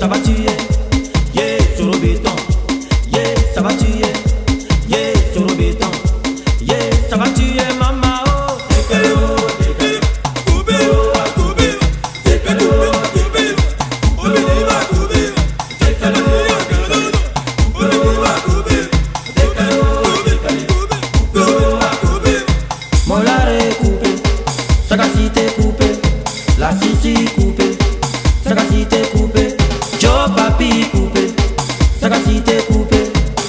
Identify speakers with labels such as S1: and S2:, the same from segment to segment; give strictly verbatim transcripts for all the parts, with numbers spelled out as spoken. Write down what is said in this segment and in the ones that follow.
S1: ça va tuer. Yeah, sur le béton. Yeah, ça va tuer. Yeah, sur le béton. Yeah, ça va tuer, maman. Oh, décalo, décalo. Coupé, coupé. Décalo, coupé. On me dit va couper. Décalo, décalo. On me dit va couper. Décalo, décalo. Coupé, coupé. Mon lard est coupé. Sagacité coupé. La sissi coupé. Sagacité coupé. Joe papi coupé. Sagacité coupé.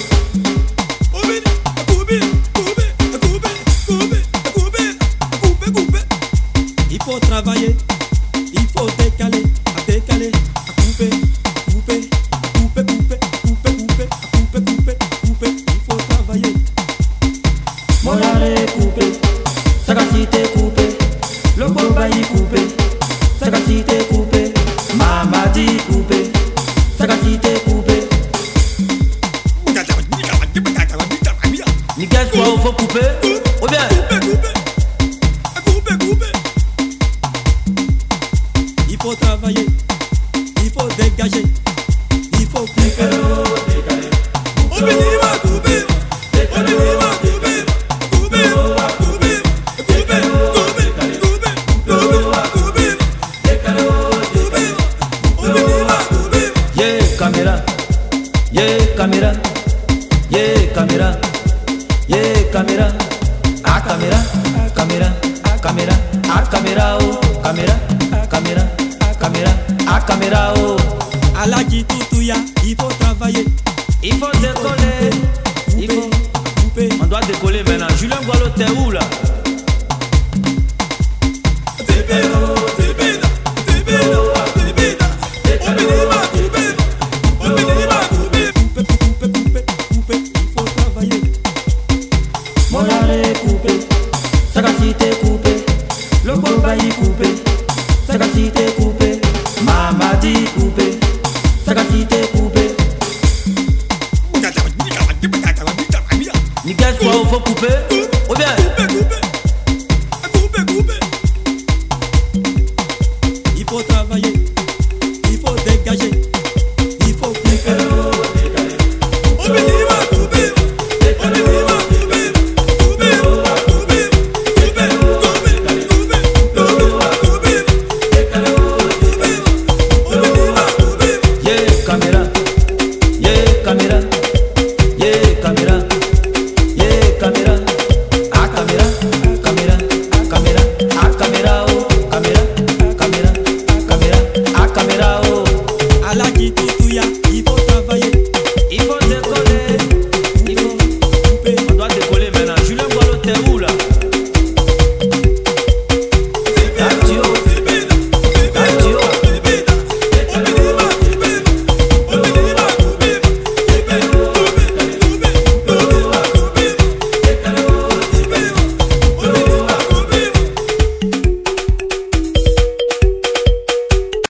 S2: Il faut travailler, il faut décaler, à décaler, à couper, à couper, à couper, couper, couper, couper, à couper, couper, couper. Il faut travailler.
S1: Mon lard est coupé. Sagacité coupé. Le cobaye coupé. Sagacité coupé. Mamadi coupé. Sagacité coupé. Nickel, quoi, il faut couper. Ou bien
S2: Couper, couper, couper. Il faut travailler, il faut dégager, il faut couper. On me dit va couper, on me dit va couper, couper, couper, couper, couper, couper, couper, couper, on me dit va couper.
S1: Yeah, caméra. Yeah, caméra. Yeah, caméra. Yeah, caméra. Ah, caméra. Caméra. Caméra. Ah, caméra. Oh, caméra. Caméra. Caméra. Ah, caméra. Oh.
S2: À la guitare.